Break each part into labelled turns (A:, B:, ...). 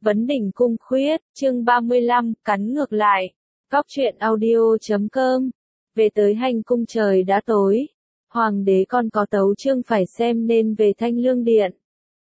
A: Vấn đỉnh cung khuyết, chương 35, cắn ngược lại. Góc truyện audio.com. Về tới hành cung trời đã tối. Hoàng đế còn có tấu chương phải xem nên về Thanh Lương Điện.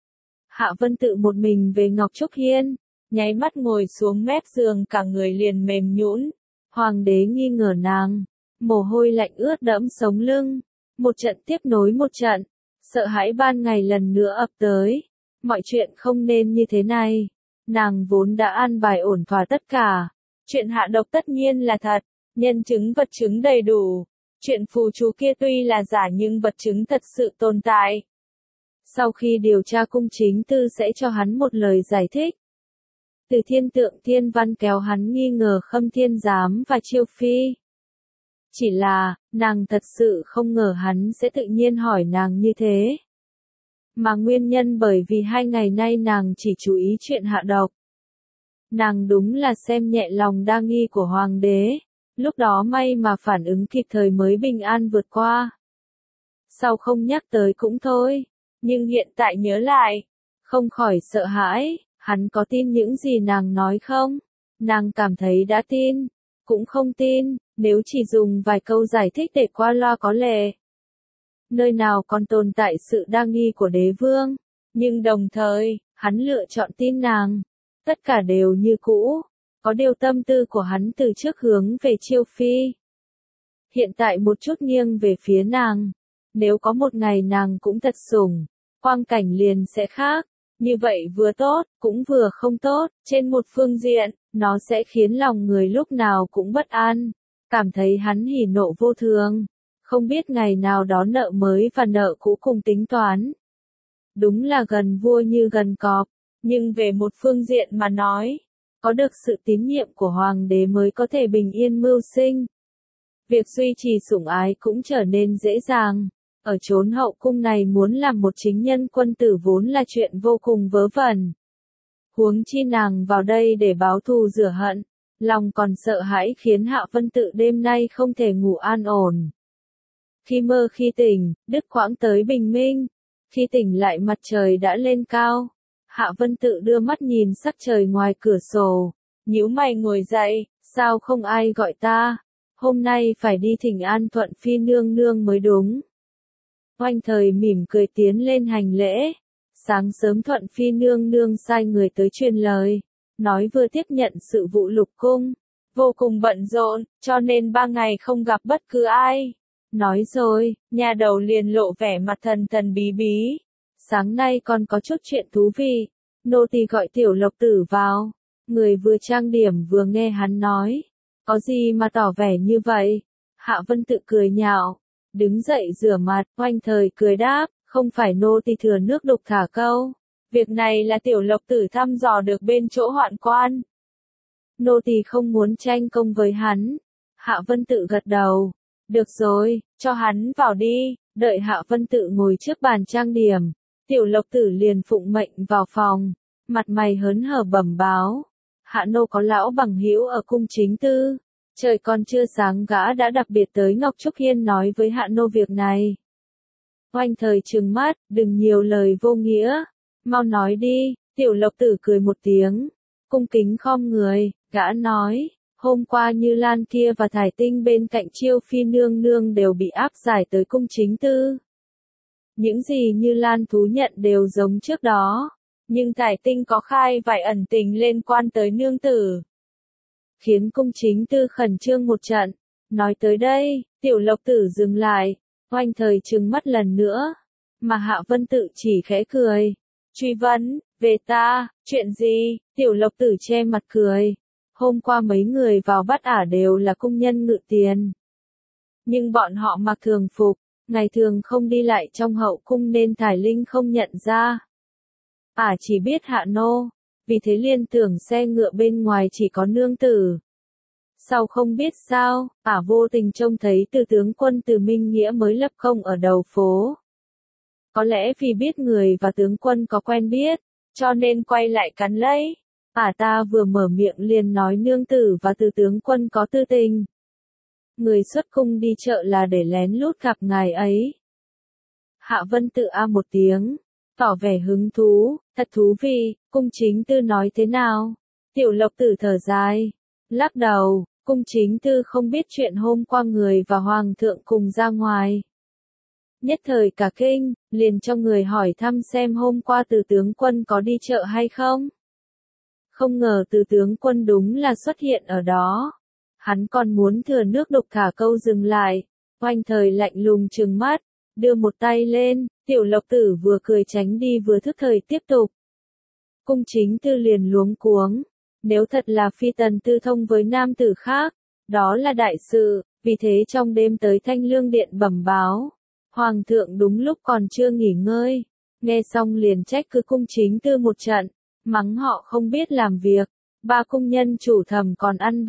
A: Hạ Vân Tự một mình về Ngọc Trúc Hiên, nháy mắt ngồi xuống mép giường cả người liền mềm nhũn. Hoàng đế nghi ngờ nàng, mồ hôi lạnh ướt đẫm sống lưng. Một trận tiếp nối một trận, sợ hãi ban ngày lần nữa ập tới. Mọi chuyện không nên như thế này. Nàng vốn đã an bài ổn thỏa tất cả. Chuyện hạ độc tất nhiên là thật, nhân chứng vật chứng đầy đủ. Chuyện phù chú kia tuy là giả nhưng vật chứng thật sự tồn tại. Sau khi điều tra cung chính tư sẽ cho hắn một lời giải thích. Từ Thiên Tượng Thiên Văn kéo hắn nghi ngờ Khâm Thiên Giám và Chiêu Phi. Chỉ là, nàng thật sự không ngờ hắn sẽ tự nhiên hỏi nàng như thế. Mà nguyên nhân bởi vì 2 ngày nay nàng chỉ chú ý chuyện hạ độc. Nàng đúng là xem nhẹ lòng đa nghi của hoàng đế, lúc đó may mà phản ứng kịp thời mới bình an vượt qua. Sau không nhắc tới cũng thôi, nhưng hiện tại nhớ lại, không khỏi sợ hãi, hắn có tin những gì nàng nói không? Nàng cảm thấy đã tin, cũng không tin, nếu chỉ dùng vài câu giải thích để qua loa có lẽ. Nơi nào còn tồn tại sự đa nghi của đế vương, nhưng đồng thời, hắn lựa chọn tin nàng. Tất cả đều như cũ, có điều tâm tư của hắn từ trước hướng về Chiêu Phi. Hiện tại một chút nghiêng về phía nàng, nếu có một ngày nàng cũng thật sủng, quang cảnh liền sẽ khác, như vậy vừa tốt, cũng vừa không tốt, trên một phương diện, nó sẽ khiến lòng người lúc nào cũng bất an, cảm thấy hắn hỉ nộ vô thường. Không biết ngày nào đó nợ mới và nợ cũ cùng tính toán. Đúng là gần vua như gần cọp, nhưng về một phương diện mà nói, có được sự tín nhiệm của hoàng đế mới có thể bình yên mưu sinh. Việc duy trì sủng ái cũng trở nên dễ dàng. Ở chốn hậu cung này muốn làm một chính nhân quân tử vốn là chuyện vô cùng vớ vẩn. Huống chi nàng vào đây để báo thù rửa hận, lòng còn sợ hãi khiến Hạ Vân Tự đêm nay không thể ngủ an ổn. Khi mơ khi tỉnh, đứt quãng tới bình minh. Khi tỉnh lại mặt trời đã lên cao. Hạ Vân Tự đưa mắt nhìn sắc trời ngoài cửa sổ. Nhíu mày ngồi dậy, sao không ai gọi ta? Hôm nay phải đi thỉnh an Thuận Phi nương nương mới đúng. Oanh Thời mỉm cười tiến lên hành lễ. Sáng sớm Thuận Phi nương nương sai người tới truyền lời. Nói vừa tiếp nhận sự vụ lục cung. Vô cùng bận rộn, cho nên 3 ngày không gặp bất cứ ai. Nói rồi, nhà đầu liền lộ vẻ mặt thần thần bí bí. Sáng nay còn có chút chuyện thú vị. Nô tỳ gọi Tiểu Lộc Tử vào. Người vừa trang điểm vừa nghe hắn nói. Có gì mà tỏ vẻ như vậy? Hạ Vân Tự cười nhạo. Đứng dậy rửa mặt, Oanh Thời cười đáp. Không phải nô tỳ thừa nước đục thả câu. Việc này là Tiểu Lộc Tử thăm dò được bên chỗ hoạn quan. Nô tỳ không muốn tranh công với hắn. Hạ Vân Tự gật đầu. Được rồi, cho hắn vào đi. Đợi Hạ Vân Tự ngồi trước bàn trang điểm. Tiểu Lộc Tử liền phụng mệnh vào phòng. Mặt mày hớn hở bẩm báo. Hạ nô có lão bằng hữu ở cung chính tư. Trời còn chưa sáng gã đã đặc biệt tới Ngọc Trúc Hiên nói với hạ nô việc này. Oanh Thời trừng mắt, đừng nhiều lời vô nghĩa. Mau nói đi. Tiểu Lộc Tử cười một tiếng. Cung kính khom người, gã nói. Hôm qua Như Lan kia và Thải Tinh bên cạnh Chiêu Phi nương nương đều bị áp giải tới cung chính tư. Những gì Như Lan thú nhận đều giống trước đó, nhưng Thải Tinh có khai vài ẩn tình liên quan tới nương tử. Khiến cung chính tư khẩn trương một trận. Nói tới đây, Tiểu Lộc Tử dừng lại, Oanh Thời trừng mắt lần nữa, mà Hạ Vân Tự chỉ khẽ cười. Truy vấn, về ta, chuyện gì? Tiểu Lộc Tử che mặt cười. Hôm qua mấy người vào bắt ả đều là cung nhân ngự tiền. Nhưng bọn họ mặc thường phục, ngày thường không đi lại trong hậu cung nên Thải Linh không nhận ra. Ả chỉ biết hạ nô, vì thế liên tưởng xe ngựa bên ngoài chỉ có nương tử. Sau không biết sao, ả vô tình trông thấy từ tướng quân Từ Minh Nghĩa mới lập công ở đầu phố. Có lẽ vì biết người và tướng quân có quen biết, cho nên quay lại cắn lấy. Ả ta vừa mở miệng liền nói nương tử và Từ tướng quân có tư tình. Người xuất cung đi chợ là để lén lút gặp ngài ấy. Hạ Vân Tự a một tiếng, tỏ vẻ hứng thú, thật thú vị, Cung chính tư nói thế nào? Tiểu Lộc Tử thở dài, lắc đầu, cung chính tư không biết chuyện hôm qua người và hoàng thượng cùng ra ngoài. Nhất thời cả kinh, liền cho người hỏi thăm xem hôm qua Từ tướng quân có đi chợ hay không. Không ngờ Từ tướng quân đúng là xuất hiện ở đó. Hắn còn muốn thừa nước đục thả câu dừng lại, Oanh Thời lạnh lùng trừng mắt, đưa một tay lên, Tiểu Lộc Tử vừa cười tránh đi vừa thức thời tiếp tục. Cung chính tư liền luống cuống, nếu thật là phi tần tư thông với nam tử khác, đó là đại sự, vì thế trong đêm tới Thanh Lương Điện bẩm báo. Hoàng thượng đúng lúc còn chưa nghỉ ngơi, nghe xong liền trách cứ cung chính tư một trận, mắng họ không biết làm việc, ba cung nhân chủ thầm còn ăn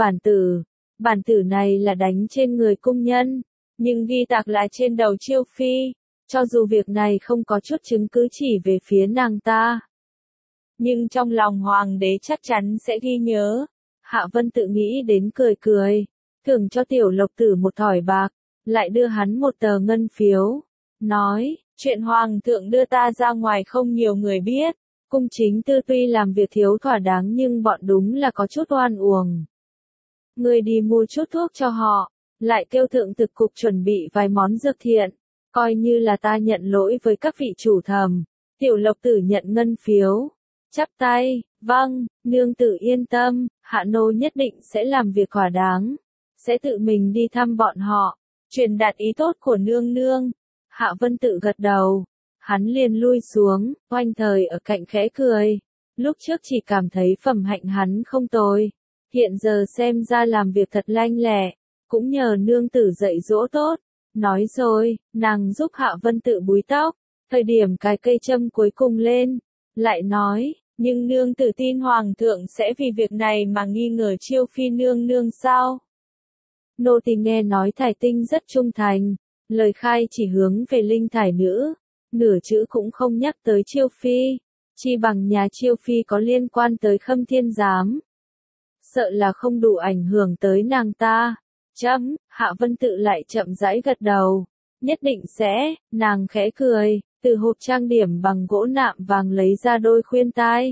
A: bản tử này là đánh trên người cung nhân, nhưng ghi tạc lại trên đầu Chiêu Phi, cho dù việc này không có chút chứng cứ chỉ về phía nàng ta. Nhưng trong lòng hoàng đế chắc chắn sẽ ghi nhớ. Hạ Vân tự nghĩ đến cười cười, thưởng cho Tiểu Lộc Tử một thỏi bạc, lại đưa hắn một tờ ngân phiếu, nói, chuyện hoàng thượng đưa ta ra ngoài không nhiều người biết, cung chính tư tuy làm việc thiếu thỏa đáng nhưng bọn đúng là có chút oan uổng. Người đi mua chút thuốc cho họ, lại kêu thượng thực cục chuẩn bị vài món dược thiện, coi như là ta nhận lỗi với các vị chủ thầm. Tiểu Lộc Tử nhận ngân phiếu, chắp tay, vâng, nương tử yên tâm, hạ nô nhất định sẽ làm việc thỏa đáng, sẽ tự mình đi thăm bọn họ, truyền đạt ý tốt của nương nương. Hạ Vân tự gật đầu, hắn liền lui xuống, Oanh Thời ở cạnh khẽ cười, lúc trước chỉ cảm thấy phẩm hạnh hắn không tồi, hiện giờ xem ra làm việc thật lanh lẹ, cũng nhờ nương tử dạy dỗ tốt. Nói rồi, nàng giúp Hạ Vân tự búi tóc, thời điểm cái cây châm cuối cùng lên, lại nói, nhưng nương tử tin hoàng thượng sẽ vì việc này mà nghi ngờ Chiêu Phi nương nương sao? Nô tỳ nghe nói Thải Tinh rất trung thành, lời khai chỉ hướng về Linh Thải nữ, nửa chữ cũng không nhắc tới Chiêu Phi, chi bằng nhà Chiêu Phi có liên quan tới Khâm Thiên Giám. Sợ là không đủ ảnh hưởng tới nàng ta. Hạ Vân tự lại chậm rãi gật đầu, nhất định sẽ, nàng khẽ cười, từ hộp trang điểm bằng gỗ nạm vàng lấy ra đôi khuyên tai.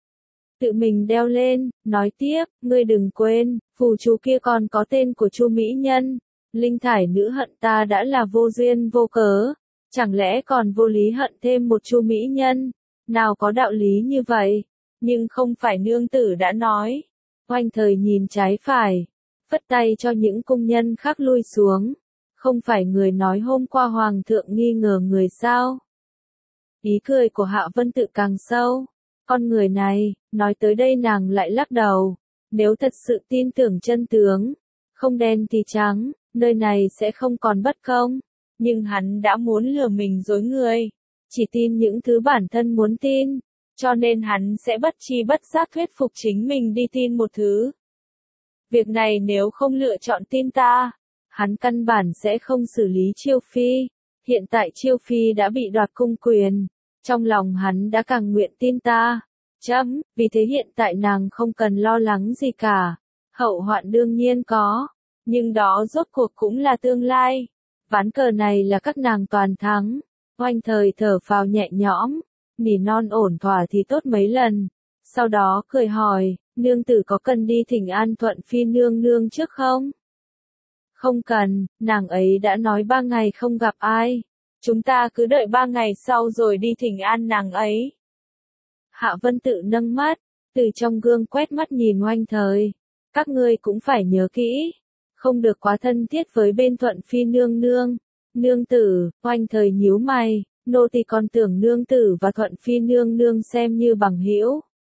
A: Tự mình đeo lên, nói tiếp, ngươi đừng quên, phù chú kia còn có tên của Chu mỹ nhân, Linh Thải nữ hận ta đã là vô duyên vô cớ, chẳng lẽ còn vô lý hận thêm một Chu mỹ nhân, nào có đạo lý như vậy, nhưng không phải nương tử đã nói. Oanh Thời nhìn trái phải, phất tay cho những cung nhân khác lui xuống, không phải người nói hôm qua hoàng thượng nghi ngờ người sao? Ý cười của Hạ Vân tự càng sâu, con người này, nói tới đây nàng lại lắc đầu, nếu thật sự tin tưởng chân tướng, không đen thì trắng, nơi này sẽ không còn bất công, nhưng hắn đã muốn lừa mình dối người, chỉ tin những thứ bản thân muốn tin, cho nên hắn sẽ bất chi bất giác thuyết phục chính mình đi tin một thứ. Việc này nếu không lựa chọn tin ta, hắn căn bản sẽ không xử lý Chiêu Phi, hiện tại Chiêu Phi đã bị đoạt cung quyền, trong lòng hắn đã càng nguyện tin ta. Vì thế hiện tại nàng không cần lo lắng gì cả, hậu hoạn đương nhiên có, nhưng đó rốt cuộc cũng là tương lai, ván cờ này là các nàng toàn thắng. Oanh Thời thở phào nhẹ nhõm, nỉ non ổn thỏa thì tốt mấy lần, sau đó cười hỏi, nương tử có cần đi thỉnh an Thuận Phi nương nương trước không? Không cần, nàng ấy đã nói 3 ngày không gặp ai, chúng ta cứ đợi 3 ngày sau rồi đi thỉnh an nàng ấy. Hạ Vân tự nâng mắt, từ trong gương quét mắt nhìn Oanh Thời, các ngươi cũng phải nhớ kỹ, không được quá thân thiết với bên Thuận Phi nương nương. Nương tử, Oanh Thời nhíu mày, nô tỳ còn tưởng nương tử và Thuận Phi nương nương xem như bằng hữu.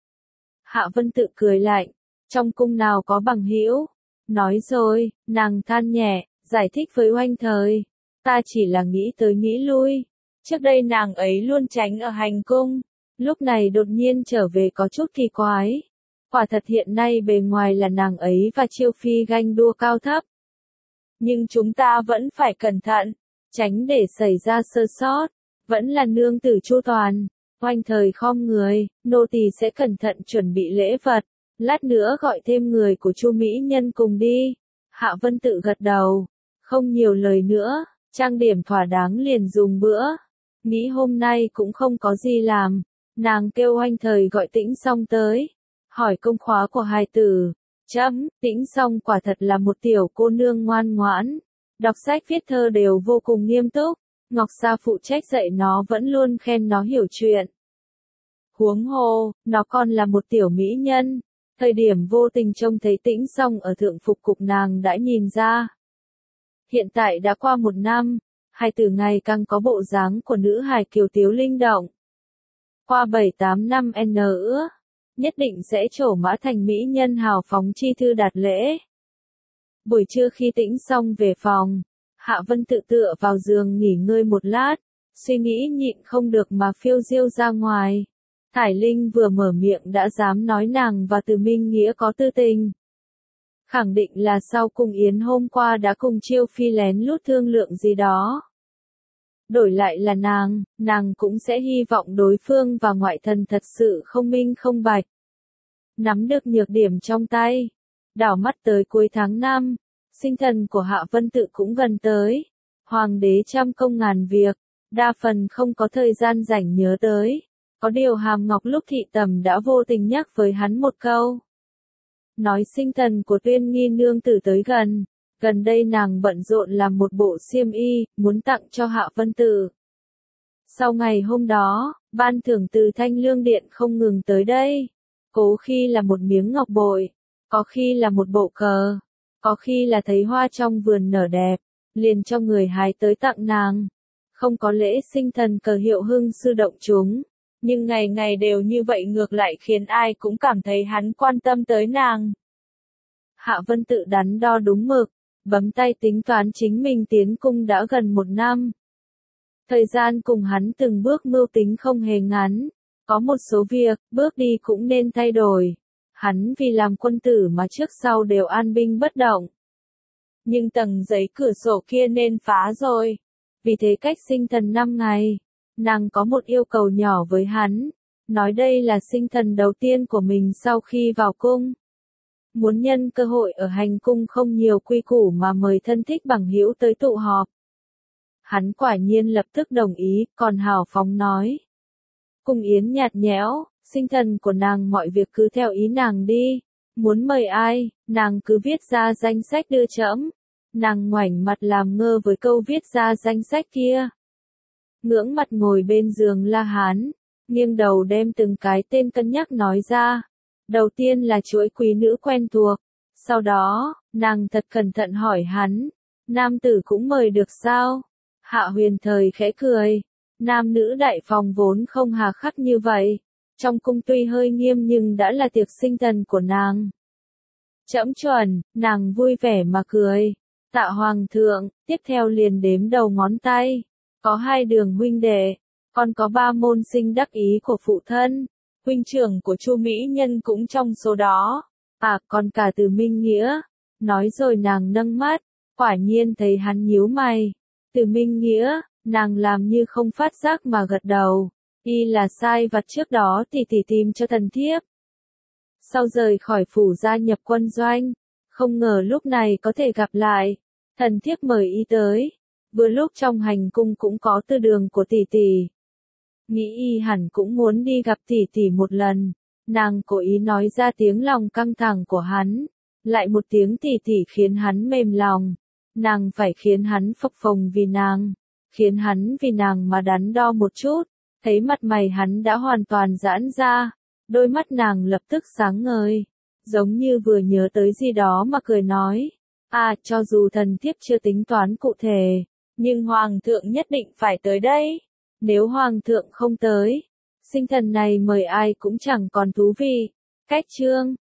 A: Hạ Vân tự cười lạnh, trong cung nào có bằng hữu? Nói rồi, nàng than nhẹ, giải thích với Oanh Thời, ta chỉ là nghĩ tới nghĩ lui, trước đây nàng ấy luôn tránh ở hành cung, lúc này đột nhiên trở về có chút kỳ quái. Quả thật hiện nay bề ngoài là nàng ấy và Chiêu Phi ganh đua cao thấp. Nhưng chúng ta vẫn phải cẩn thận, tránh để xảy ra sơ sót, vẫn là nương tử chu toàn. Oanh Thời khom người, nô tỳ sẽ cẩn thận chuẩn bị lễ vật, lát nữa gọi thêm người của Chu mỹ nhân cùng đi. Hạ Vân tự gật đầu, không nhiều lời nữa, trang điểm thỏa đáng liền dùng bữa. Nghĩ hôm nay cũng không có gì làm, Nàng kêu Oanh Thời gọi Tĩnh Song tới, hỏi công khóa của hài tử. Chấm, Tĩnh Song quả thật là một tiểu cô nương ngoan ngoãn, đọc sách viết thơ đều vô cùng nghiêm túc, Ngọc Sa phụ trách dạy nó vẫn luôn khen nó hiểu chuyện. Huống hồ, nó còn là một tiểu mỹ nhân, thời điểm vô tình trông thấy Tĩnh Song ở thượng phục cục nàng đã nhìn ra. Hiện tại đã qua 1 năm, hài tử ngày càng có bộ dáng của nữ hài kiều tiếu linh động. Qua 7-8 năm nữa, nhất định sẽ trổ mã thành mỹ nhân hào phóng chi thư đạt lễ. Buổi trưa khi Tĩnh Song về phòng, Hạ Vân tự tựa vào giường nghỉ ngơi một lát, suy nghĩ nhịn không được mà phiêu diêu ra ngoài. Thải Linh vừa mở miệng đã dám nói nàng và Từ Minh Nghĩa có tư tình. Khẳng định là sau cung yến hôm qua đã cùng Chiêu Phi lén lút thương lượng gì đó. Đổi lại là nàng cũng sẽ hy vọng đối phương và ngoại thần thật sự không minh không bạch. Nắm được nhược điểm trong tay, đảo mắt tới cuối tháng 5, sinh thần của Hạ Vân Tự cũng gần tới. Hoàng đế trăm công ngàn việc, đa phần không có thời gian rảnh nhớ tới. Có điều Hàm Ngọc lúc thị tầm đã vô tình nhắc với hắn một câu. Nói sinh thần của Tuyên Nghi nương tử tới gần đây nàng bận rộn làm một bộ xiêm y, muốn tặng cho Hạ Vân Tự. Sau ngày hôm đó, ban thưởng từ Thanh Lương Điện không ngừng tới đây. Cố khi là một miếng ngọc bội, có khi là một bộ cờ, có khi là thấy hoa trong vườn nở đẹp, liền cho người hái tới tặng nàng. Không có lễ sinh thần cờ hiệu hưng sư động chúng, nhưng ngày ngày đều như vậy ngược lại khiến ai cũng cảm thấy hắn quan tâm tới nàng. Hạ Vân Tự đắn đo đúng mực, bấm tay tính toán chính mình tiến cung đã gần 1 năm. Thời gian cùng hắn từng bước mưu tính không hề ngắn, có một số việc, bước đi cũng nên thay đổi. Hắn vì làm quân tử mà trước sau đều an binh bất động. Nhưng tầng giấy cửa sổ kia nên phá rồi. Vì thế cách sinh thần 5 ngày, nàng có một yêu cầu nhỏ với hắn, nói đây là sinh thần đầu tiên của mình sau khi vào cung. Muốn nhân cơ hội ở hành cung không nhiều quy củ mà mời thân thích bằng hữu tới tụ họp. Hắn quả nhiên lập tức đồng ý, còn hào phóng nói. Cung yến nhạt nhẽo, sinh thần của nàng mọi việc cứ theo ý nàng đi. Muốn mời ai, nàng cứ viết ra danh sách đưa trẫm. Nàng ngoảnh mặt làm ngơ với câu viết ra danh sách kia. Ngưỡng mặt ngồi bên giường La Hán, nghiêng đầu đem từng cái tên cân nhắc nói ra. Đầu tiên là chuỗi quý nữ quen thuộc. Sau đó, nàng thật cẩn thận hỏi hắn, nam tử cũng mời được sao? Hạ Huyền Thời khẽ cười. Nam nữ đại phòng vốn không hà khắc như vậy. Trong cung tuy hơi nghiêm nhưng đã là tiệc sinh thần của nàng. Trẫm chuẩn, nàng vui vẻ mà cười. Tạ hoàng thượng, tiếp theo liền đếm đầu ngón tay. Có 2 Đường huynh đệ, còn có 3 môn sinh đắc ý của phụ thân. Huynh trưởng của Chu Mỹ Nhân cũng trong số đó. À, còn cả Từ Minh Nghĩa. Nói rồi nàng nâng mắt, quả nhiên thấy hắn nhíu mày. Từ Minh Nghĩa, nàng làm như không phát giác mà gật đầu. Y là sai vặt trước đó tỷ tìm cho thần thiếp. Sau rời khỏi phủ gia nhập quân doanh, không ngờ lúc này có thể gặp lại. Thần thiếp mời y tới. Vừa lúc trong hành cung cũng có tư đường của tỷ. Nghĩ y hẳn cũng muốn đi gặp tỷ một lần. Nàng cố ý nói ra tiếng lòng căng thẳng của hắn. Lại một tiếng tỷ khiến hắn mềm lòng. Nàng phải khiến hắn phập phồng vì nàng. Khiến hắn vì nàng mà đắn đo một chút. Thấy mặt mày hắn đã hoàn toàn giãn ra. Đôi mắt nàng lập tức sáng ngời. Giống như vừa nhớ tới gì đó mà cười nói. À, cho dù thần thiếp chưa tính toán cụ thể. Nhưng hoàng thượng nhất định phải tới đây. Nếu hoàng thượng không tới, sinh thần này mời ai cũng chẳng còn thú vị. Cách chương